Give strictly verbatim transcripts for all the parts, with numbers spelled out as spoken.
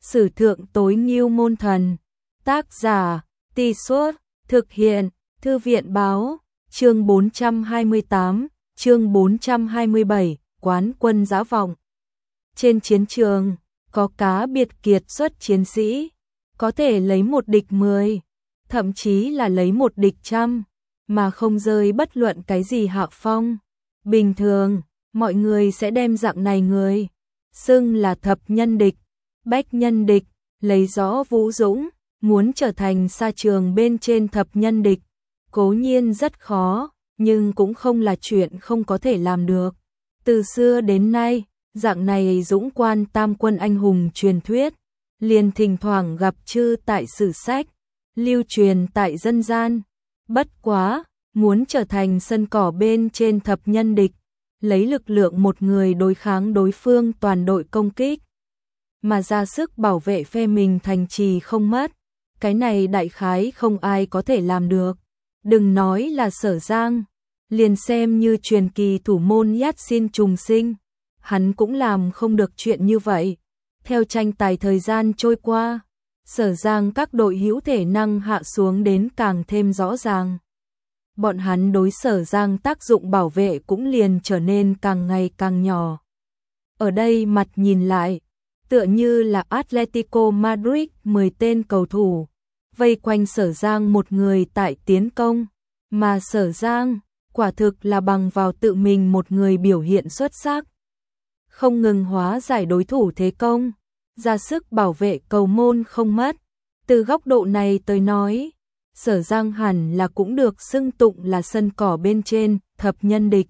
Sử thượng tối ngưu môn thần. Tác giả, Tì Suốt, thực hiện, Thư viện báo, chương bốn trăm hai mươi tám, chương bốn trăm hai mươi bảy, quán quân dã vọng. Trên chiến trường, có cá biệt kiệt xuất chiến sĩ, có thể lấy một địch mười, thậm chí là lấy một địch trăm, mà không rơi bất luận cái gì hạ phong. Bình thường, mọi người sẽ đem dạng này người xưng là thập nhân địch, bách nhân địch, lấy rõ vũ dũng, muốn trở thành sa trường bên trên thập nhân địch, cố nhiên rất khó, nhưng cũng không là chuyện không có thể làm được. Từ xưa đến nay, dạng này dũng quan tam quân anh hùng truyền thuyết, liền thỉnh thoảng gặp chư tại sử sách, lưu truyền tại dân gian. Bất quá, muốn trở thành sân cỏ bên trên thập nhân địch, lấy lực lượng một người đối kháng đối phương toàn đội công kích, mà ra sức bảo vệ phe mình thành trì không mất, cái này đại khái không ai có thể làm được. Đừng nói là Sở Giang, liền xem như truyền kỳ thủ môn Yát Xin trùng sinh, hắn cũng làm không được chuyện như vậy. Theo tranh tài thời gian trôi qua, Sở Giang các đội hữu thể năng hạ xuống đến càng thêm rõ ràng. Bọn hắn đối Sở Giang tác dụng bảo vệ cũng liền trở nên càng ngày càng nhỏ. Ở đây mặt nhìn lại, tựa như là Atletico Madrid mười tên cầu thủ, vây quanh Sở Giang một người tại tiến công, mà Sở Giang quả thực là bằng vào tự mình một người biểu hiện xuất sắc, không ngừng hóa giải đối thủ thế công, ra sức bảo vệ cầu môn không mất. Từ góc độ này tới nói, Sở Giang hẳn là cũng được xưng tụng là sân cỏ bên trên thập nhân địch.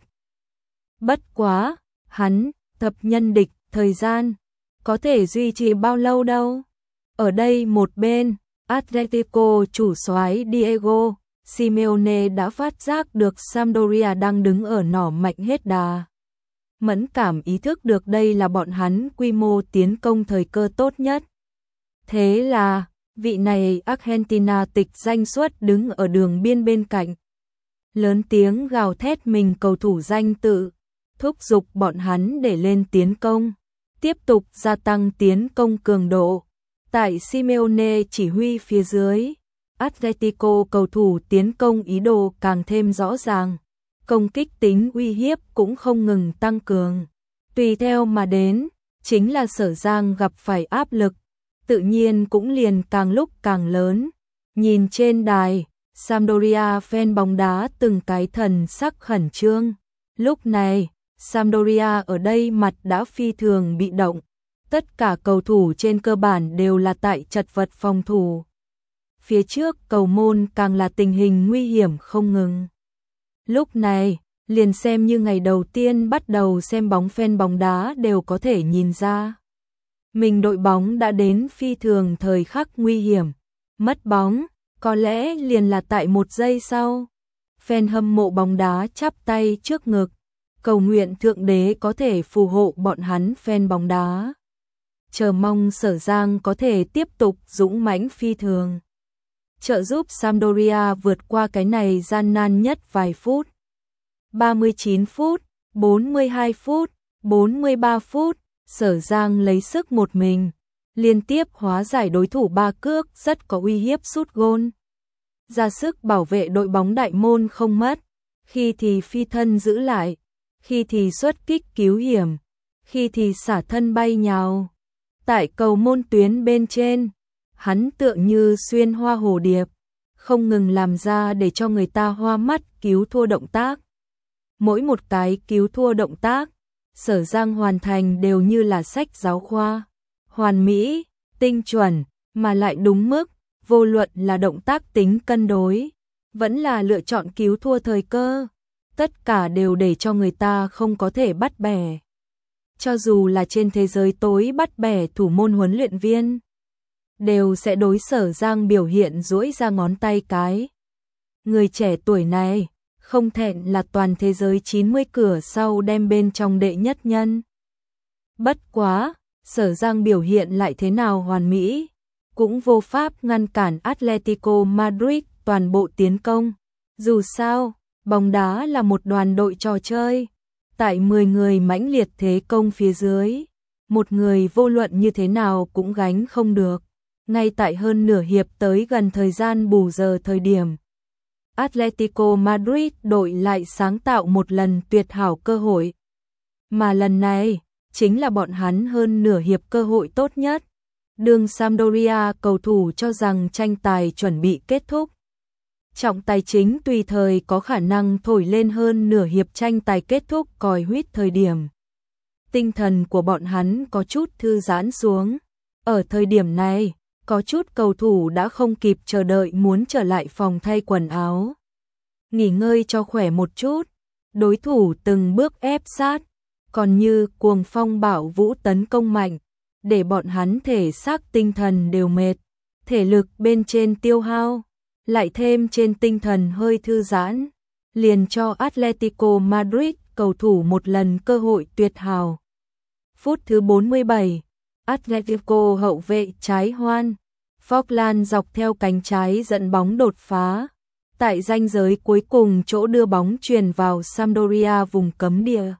Bất quá, hắn thập nhân địch thời gian có thể duy trì bao lâu đâu. Ở đây một bên, Atletico chủ soái Diego Simeone đã phát giác được Sampdoria đang đứng ở nỏ mạnh hết đà. Mẫn cảm ý thức được đây là bọn hắn quy mô tiến công thời cơ tốt nhất. Thế là, vị này Argentina tịch danh xuất đứng ở đường biên bên cạnh, lớn tiếng gào thét mình cầu thủ danh tự, thúc giục bọn hắn để lên tiến công, tiếp tục gia tăng tiến công cường độ. Tại Simeone chỉ huy phía dưới, Atletico cầu thủ tiến công ý đồ càng thêm rõ ràng, công kích tính uy hiếp cũng không ngừng tăng cường. Tùy theo mà đến, chính là Sở Giang gặp phải áp lực, tự nhiên cũng liền càng lúc càng lớn. Nhìn trên đài, Sampdoria fan bóng đá từng cái thần sắc khẩn trương. Lúc này, Sampdoria ở đây mặt đã phi thường bị động. Tất cả cầu thủ trên cơ bản đều là tại chật vật phòng thủ. Phía trước cầu môn càng là tình hình nguy hiểm không ngừng. Lúc này, liền xem như ngày đầu tiên bắt đầu xem bóng fan bóng đá đều có thể nhìn ra. Mình đội bóng đã đến phi thường thời khắc nguy hiểm. Mất bóng, có lẽ liền là tại một giây sau. Fan hâm mộ bóng đá chắp tay trước ngực, cầu nguyện Thượng Đế có thể phù hộ bọn hắn fan bóng đá. Chờ mong Sở Giang có thể tiếp tục dũng mãnh phi thường, trợ giúp Sampdoria vượt qua cái này gian nan nhất vài phút. ba mươi chín phút, bốn mươi hai phút, bốn mươi ba phút, Sở Giang lấy sức một mình, liên tiếp hóa giải đối thủ ba cước rất có uy hiếp sút gôn. Ra sức bảo vệ đội bóng đại môn không mất, khi thì phi thân giữ lại, khi thì xuất kích cứu hiểm, khi thì xả thân bay nhào. Tại cầu môn tuyến bên trên, hắn tựa như xuyên hoa hồ điệp, không ngừng làm ra để cho người ta hoa mắt cứu thua động tác. Mỗi một cái cứu thua động tác, Sở Giang hoàn thành đều như là sách giáo khoa, hoàn mỹ, tinh chuẩn, mà lại đúng mức, vô luận là động tác tính cân đối, vẫn là lựa chọn cứu thua thời cơ, tất cả đều để cho người ta không có thể bắt bẻ. Cho dù là trên thế giới tối bắt bẻ thủ môn huấn luyện viên, đều sẽ đối Sở Giang biểu hiện duỗi ra ngón tay cái. Người trẻ tuổi này, không thẹn là toàn thế giới chín mươi cửa sau đem bên trong đệ nhất nhân. Bất quá, Sở Giang biểu hiện lại thế nào hoàn mỹ, cũng vô pháp ngăn cản Atletico Madrid toàn bộ tiến công. Dù sao, bóng đá là một đoàn đội trò chơi. Tại mười người mãnh liệt thế công phía dưới, một người vô luận như thế nào cũng gánh không được. Ngay tại hơn nửa hiệp tới gần thời gian bù giờ thời điểm, Atletico Madrid đội lại sáng tạo một lần tuyệt hảo cơ hội. Mà lần này, chính là bọn hắn hơn nửa hiệp cơ hội tốt nhất. Đường Sampdoria cầu thủ cho rằng tranh tài chuẩn bị kết thúc. Trọng tài chính tùy thời có khả năng thổi lên hơn nửa hiệp tranh tài kết thúc còi huýt thời điểm. Tinh thần của bọn hắn có chút thư giãn xuống. Ở thời điểm này, có chút cầu thủ đã không kịp chờ đợi muốn trở lại phòng thay quần áo. Nghỉ ngơi cho khỏe một chút, đối thủ từng bước ép sát, còn như cuồng phong bạo vũ tấn công mạnh, để bọn hắn thể xác tinh thần đều mệt, thể lực bên trên tiêu hao, lại thêm trên tinh thần hơi thư giãn, liền cho Atletico Madrid cầu thủ một lần cơ hội tuyệt hảo. Phút thứ bốn mươi bảy, Atletico hậu vệ trái Juan Forlán dọc theo cánh trái dẫn bóng đột phá. Tại ranh giới cuối cùng chỗ đưa bóng truyền vào Sampdoria vùng cấm địa.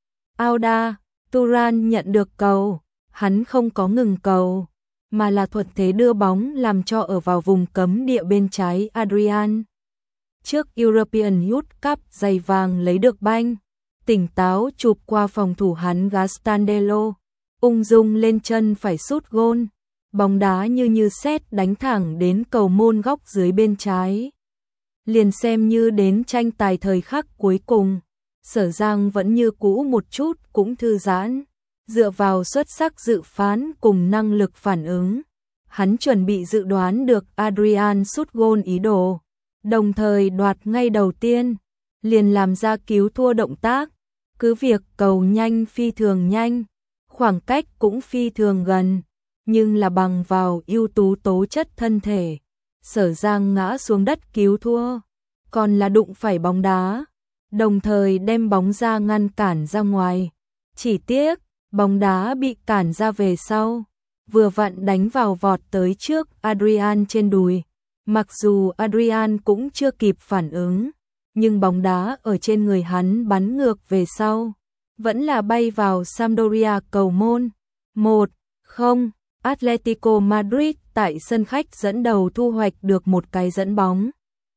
Arda Turan nhận được cầu, hắn không có ngừng cầu, mà là thuận thế đưa bóng làm cho ở vào vùng cấm địa bên trái Adrian. Trước European Youth Cup giày vàng lấy được banh, tỉnh táo chụp qua phòng thủ hắn Gastandelo, ung dung lên chân phải sút gôn, bóng đá như như sét đánh thẳng đến cầu môn góc dưới bên trái. Liền xem như đến tranh tài thời khắc cuối cùng, Sở Giang vẫn như cũ một chút cũng thư giãn, dựa vào xuất sắc dự phán cùng năng lực phản ứng. Hắn chuẩn bị dự đoán được Adrian sút gôn ý đồ, đồng thời đoạt ngay đầu tiên, liền làm ra cứu thua động tác, cứ việc cầu nhanh phi thường nhanh, khoảng cách cũng phi thường gần, nhưng là bằng vào ưu tú tố chất thân thể. Sở Giang ngã xuống đất cứu thua, còn là đụng phải bóng đá, đồng thời đem bóng ra ngăn cản ra ngoài. Chỉ tiếc, bóng đá bị cản ra về sau, vừa vặn đánh vào vọt tới trước Adrian trên đùi. Mặc dù Adrian cũng chưa kịp phản ứng, nhưng bóng đá ở trên người hắn bắn ngược về sau, vẫn là bay vào Sampdoria cầu môn. một không, Atletico Madrid tại sân khách dẫn đầu thu hoạch được một cái dẫn bóng.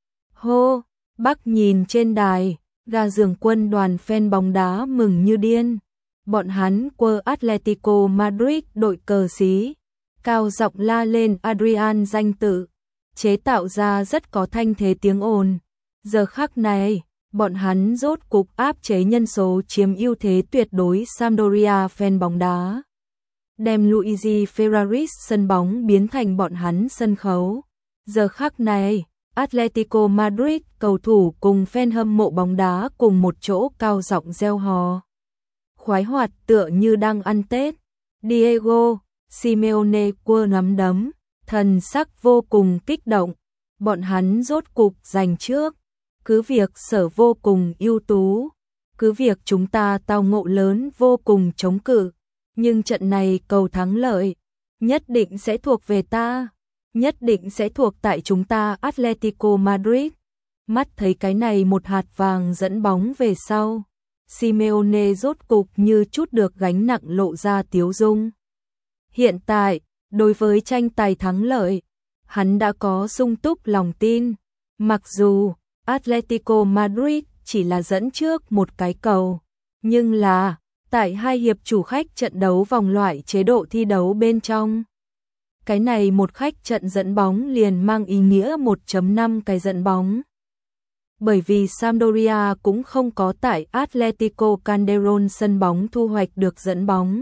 Hô, Bắc nhìn trên đài, gà giường quân đoàn fan bóng đá mừng như điên. Bọn hắn quơ Atletico Madrid đội cờ xí, cao giọng la lên Adrian danh tự, chế tạo ra rất có thanh thế tiếng ồn. Giờ khắc này, bọn hắn rốt cục áp chế nhân số chiếm ưu thế tuyệt đối Sampdoria fan bóng đá, đem Luigi Ferraris sân bóng biến thành bọn hắn sân khấu. Giờ khắc này, Atletico Madrid cầu thủ cùng fan hâm mộ bóng đá cùng một chỗ cao giọng reo hò. Khoái hoạt tựa như đang ăn Tết. Diego Simeone quơ nắm đấm, thần sắc vô cùng kích động. Bọn hắn rốt cục giành trước. Cứ việc Sở vô cùng ưu tú, cứ việc chúng ta tao ngộ lớn vô cùng chống cự, nhưng trận này cầu thắng lợi nhất định sẽ thuộc về ta, nhất định sẽ thuộc tại chúng ta Atletico Madrid. Mắt thấy cái này một hạt vàng dẫn bóng về sau, Simeone rốt cục như chút được gánh nặng lộ ra tiếu dung. Hiện tại, đối với tranh tài thắng lợi, hắn đã có sung túc lòng tin. Mặc dù Atletico Madrid chỉ là dẫn trước một cái cầu, nhưng là tại hai hiệp chủ khách trận đấu vòng loại chế độ thi đấu bên trong, cái này một khách trận dẫn bóng liền mang ý nghĩa một phẩy năm cái dẫn bóng. Bởi vì Sampdoria cũng không có tại Atletico Calderón sân bóng thu hoạch được dẫn bóng.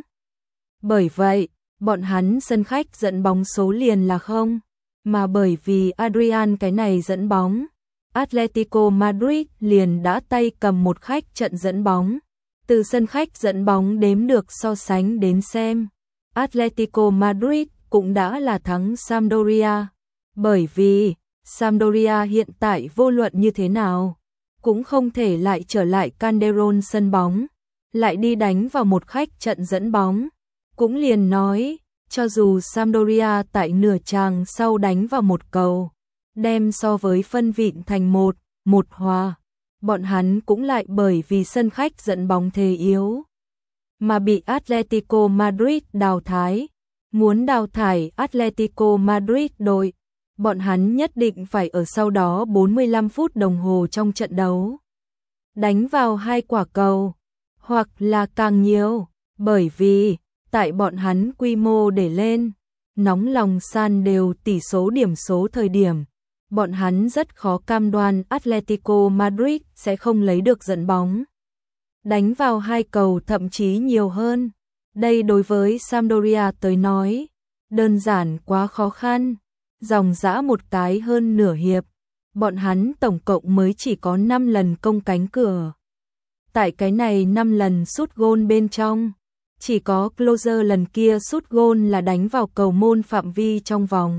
Bởi vậy, bọn hắn sân khách dẫn bóng số liền là không, mà bởi vì Adrian cái này dẫn bóng, Atletico Madrid liền đã tay cầm một khách trận dẫn bóng. Từ sân khách dẫn bóng đếm được so sánh đến xem, Atletico Madrid cũng đã là thắng Sampdoria, bởi vì Sampdoria hiện tại vô luận như thế nào cũng không thể lại trở lại Calderón sân bóng, lại đi đánh vào một khách trận dẫn bóng. Cũng liền nói, cho dù Sampdoria tại nửa chàng sau đánh vào một cầu, đem so với phân vịn thành một, một hòa, bọn hắn cũng lại bởi vì sân khách dẫn bóng thế yếu, mà bị Atletico Madrid đào thải. Muốn đào thải Atletico Madrid đội, bọn hắn nhất định phải ở sau đó bốn mươi lăm phút đồng hồ trong trận đấu đánh vào hai quả cầu, hoặc là càng nhiều, bởi vì tại bọn hắn quy mô để lên, nóng lòng san đều tỷ số điểm số thời điểm, bọn hắn rất khó cam đoan Atletico Madrid sẽ không lấy được dẫn bóng. Đánh vào hai cầu thậm chí nhiều hơn. Đây đối với Sampdoria tới nói, đơn giản quá khó khăn. Dòng dã một cái hơn nửa hiệp, bọn hắn tổng cộng mới chỉ có năm lần công cánh cửa. Tại cái này năm lần sút gôn bên trong, chỉ có Closer lần kia sút gôn là đánh vào cầu môn phạm vi trong vòng.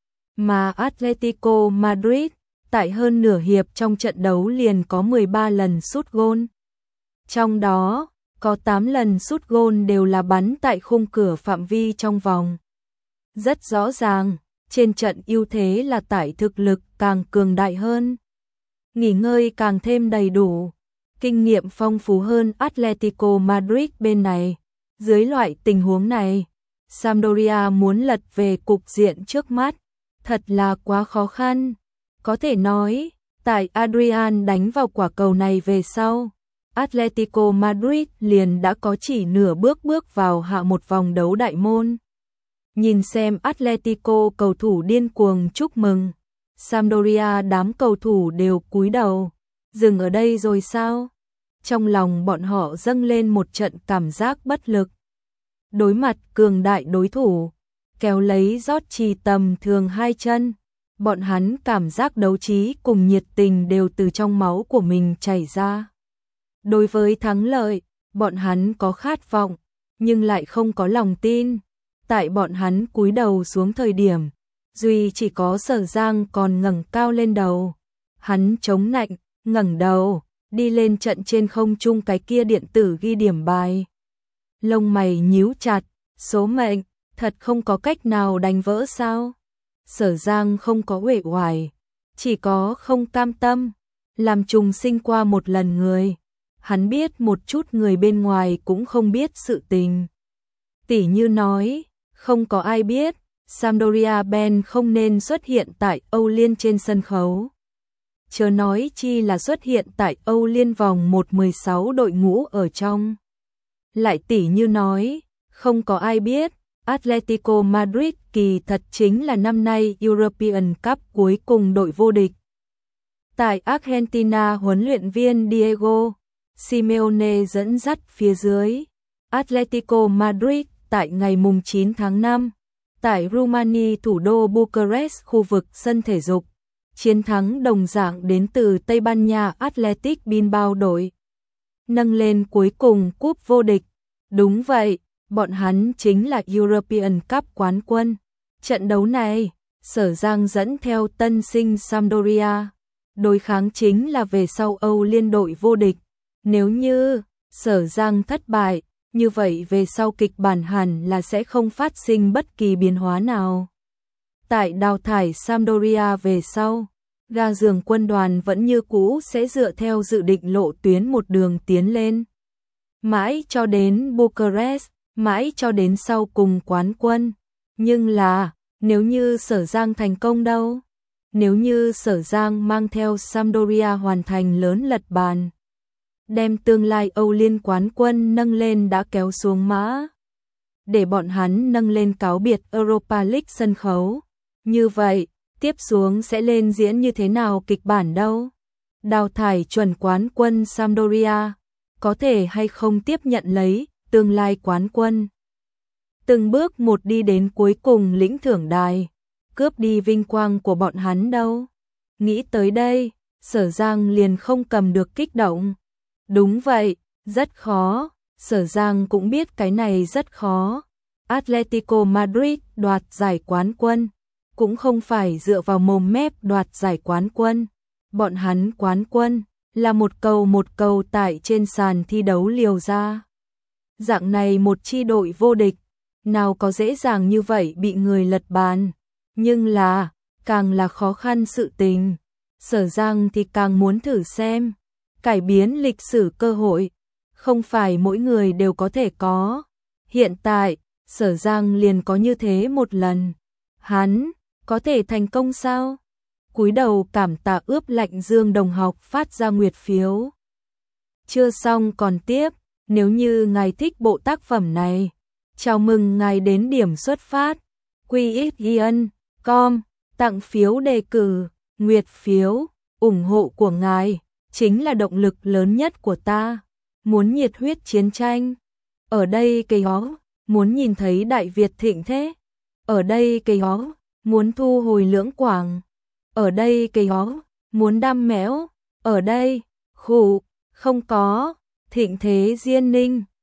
Mà Atletico Madrid, tại hơn nửa hiệp trong trận đấu liền có mười ba lần sút gôn. Trong đó, có tám lần sút gôn đều là bắn tại khung cửa phạm vi trong vòng. Rất rõ ràng, trên trận ưu thế là tại thực lực càng cường đại hơn. Nghỉ ngơi càng thêm đầy đủ, kinh nghiệm phong phú hơn Atletico Madrid bên này. Dưới loại tình huống này, Sampdoria muốn lật về cục diện trước mắt, thật là quá khó khăn. Có thể nói, tại Adrian đánh vào quả cầu này về sau, Atletico Madrid liền đã có chỉ nửa bước bước vào hạ một vòng đấu đại môn. Nhìn xem Atletico cầu thủ điên cuồng chúc mừng, Sampdoria đám cầu thủ đều cúi đầu, dừng ở đây rồi sao? Trong lòng bọn họ dâng lên một trận cảm giác bất lực. Đối mặt cường đại đối thủ, kéo lấy rót trì tầm thường hai chân, bọn hắn cảm giác đấu trí cùng nhiệt tình đều từ trong máu của mình chảy ra. Đối với thắng lợi, bọn hắn có khát vọng, nhưng lại không có lòng tin. Tại bọn hắn cúi đầu xuống thời điểm, duy chỉ có Sở Giang còn ngẩng cao lên đầu. Hắn chống nạnh, ngẩng đầu, đi lên trận trên không trung cái kia điện tử ghi điểm bài. Lông mày nhíu chặt, số mệnh, thật không có cách nào đánh vỡ sao? Sở Giang không có uể oải, chỉ có không cam tâm, làm trùng sinh qua một lần người. Hắn biết một chút người bên ngoài cũng không biết sự tình. Tỉ như nói, không có ai biết, Sampdoria Ben không nên xuất hiện tại Âu Liên trên sân khấu. Chớ nói chi là xuất hiện tại Âu Liên vòng một mười sáu đội ngũ ở trong. Lại tỉ như nói, không có ai biết, Atletico Madrid kỳ thật chính là năm nay European Cup cuối cùng đội vô địch. Tại Argentina, huấn luyện viên Diego Simeone dẫn dắt phía dưới, Atletico Madrid tại ngày mùng chín tháng năm, tại Rumani thủ đô Bucharest khu vực sân thể dục, chiến thắng đồng dạng đến từ Tây Ban Nha Athletic Bilbao đội, nâng lên cuối cùng cúp vô địch. Đúng vậy, bọn hắn chính là European Cup quán quân. Trận đấu này, Sở Giang dẫn theo tân sinh Sampdoria, đối kháng chính là về sau Âu Liên đội vô địch. Nếu như Sở Giang thất bại, như vậy về sau kịch bản hẳn là sẽ không phát sinh bất kỳ biến hóa nào. Tại đào thải Sampdoria về sau, ga giường quân đoàn vẫn như cũ sẽ dựa theo dự định lộ tuyến một đường tiến lên. Mãi cho đến Bucharest, mãi cho đến sau cùng quán quân. Nhưng là, nếu như Sở Giang thành công đâu? Nếu như Sở Giang mang theo Sampdoria hoàn thành lớn lật bàn, đem tương lai Âu Liên quán quân nâng lên đã kéo xuống mã, để bọn hắn nâng lên cáo biệt Europa League sân khấu. Như vậy, tiếp xuống sẽ lên diễn như thế nào kịch bản đâu? Đào thải chuẩn quán quân Sampdoria, có thể hay không tiếp nhận lấy tương lai quán quân? Từng bước một đi đến cuối cùng lĩnh thưởng đài, cướp đi vinh quang của bọn hắn đâu? Nghĩ tới đây, Sở Giang liền không cầm được kích động. Đúng vậy, rất khó, Sở Giang cũng biết cái này rất khó. Atletico Madrid đoạt giải quán quân, cũng không phải dựa vào mồm mép đoạt giải quán quân. Bọn hắn quán quân, là một cầu một cầu tại trên sàn thi đấu liều ra. Dạng này một chi đội vô địch, nào có dễ dàng như vậy bị người lật bàn. Nhưng là, càng là khó khăn sự tình, Sở Giang thì càng muốn thử xem. Cải biến lịch sử cơ hội, không phải mỗi người đều có thể có. Hiện tại, Sở Giang liền có như thế một lần. Hắn, có thể thành công sao? Cúi đầu cảm tạ ướp lạnh Dương đồng học phát ra nguyệt phiếu. Chưa xong còn tiếp, nếu như ngài thích bộ tác phẩm này, chào mừng ngài đến điểm xuất phát. quy ích ian chấm com, tặng phiếu đề cử, nguyệt phiếu, ủng hộ của ngài chính là động lực lớn nhất của ta. Muốn nhiệt huyết chiến tranh, ở đây cây ó, muốn nhìn thấy Đại Việt thịnh thế, ở đây cây ó, muốn thu hồi Lưỡng Quảng, ở đây cây ó, muốn đam mẽo, ở đây, khủ, không có, thịnh thế Diên Ninh.